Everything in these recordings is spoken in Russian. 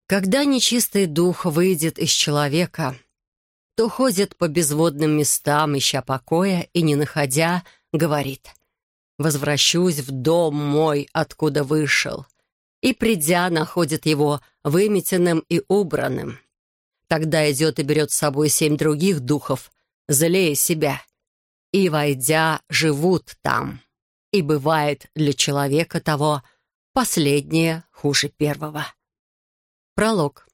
Когда нечистый дух выйдет из человека, то ходит по безводным местам, ища покоя и, не находя, говорит: «Возвращусь в дом мой, откуда вышел», и, придя, находит его выметенным и убранным. Тогда идет и берет с собой 7 других духов, злее себя, и, войдя, живут там. И бывает для человека того последнее хуже первого. Пролог.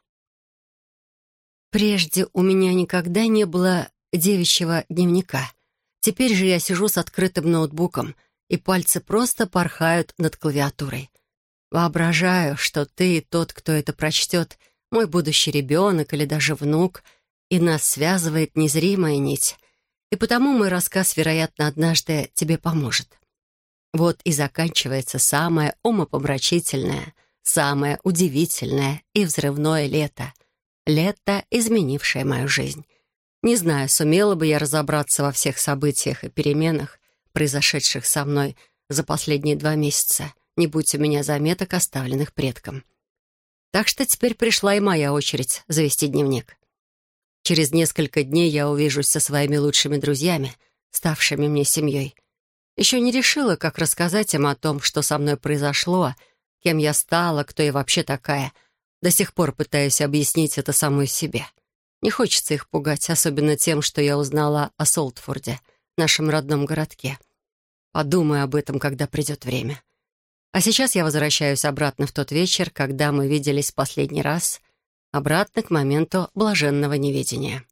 Прежде у меня никогда не было девичьего дневника. Теперь же я сижу с открытым ноутбуком, и пальцы просто порхают над клавиатурой. Воображаю, что ты, тот, кто это прочтет, мой будущий ребенок или даже внук, и нас связывает незримая нить. И потому мой рассказ, вероятно, однажды тебе поможет. Вот и заканчивается самое умопомрачительное, самое удивительное и взрывное лето. Лето, изменившее мою жизнь. Не знаю, сумела бы я разобраться во всех событиях и переменах, произошедших со мной за последние 2 месяца, не будь у меня заметок, оставленных предком. Так что теперь пришла и моя очередь завести дневник. Через несколько дней я увижусь со своими лучшими друзьями, ставшими мне семьей. Еще не решила, как рассказать им о том, что со мной произошло, кем я стала, кто я вообще такая. До сих пор пытаюсь объяснить это самой себе. Не хочется их пугать, особенно тем, что я узнала о Солтфорде, нашем родном городке. Подумаю об этом, когда придет время. А сейчас я возвращаюсь обратно в тот вечер, когда мы виделись в последний раз, обратно к моменту блаженного неведения.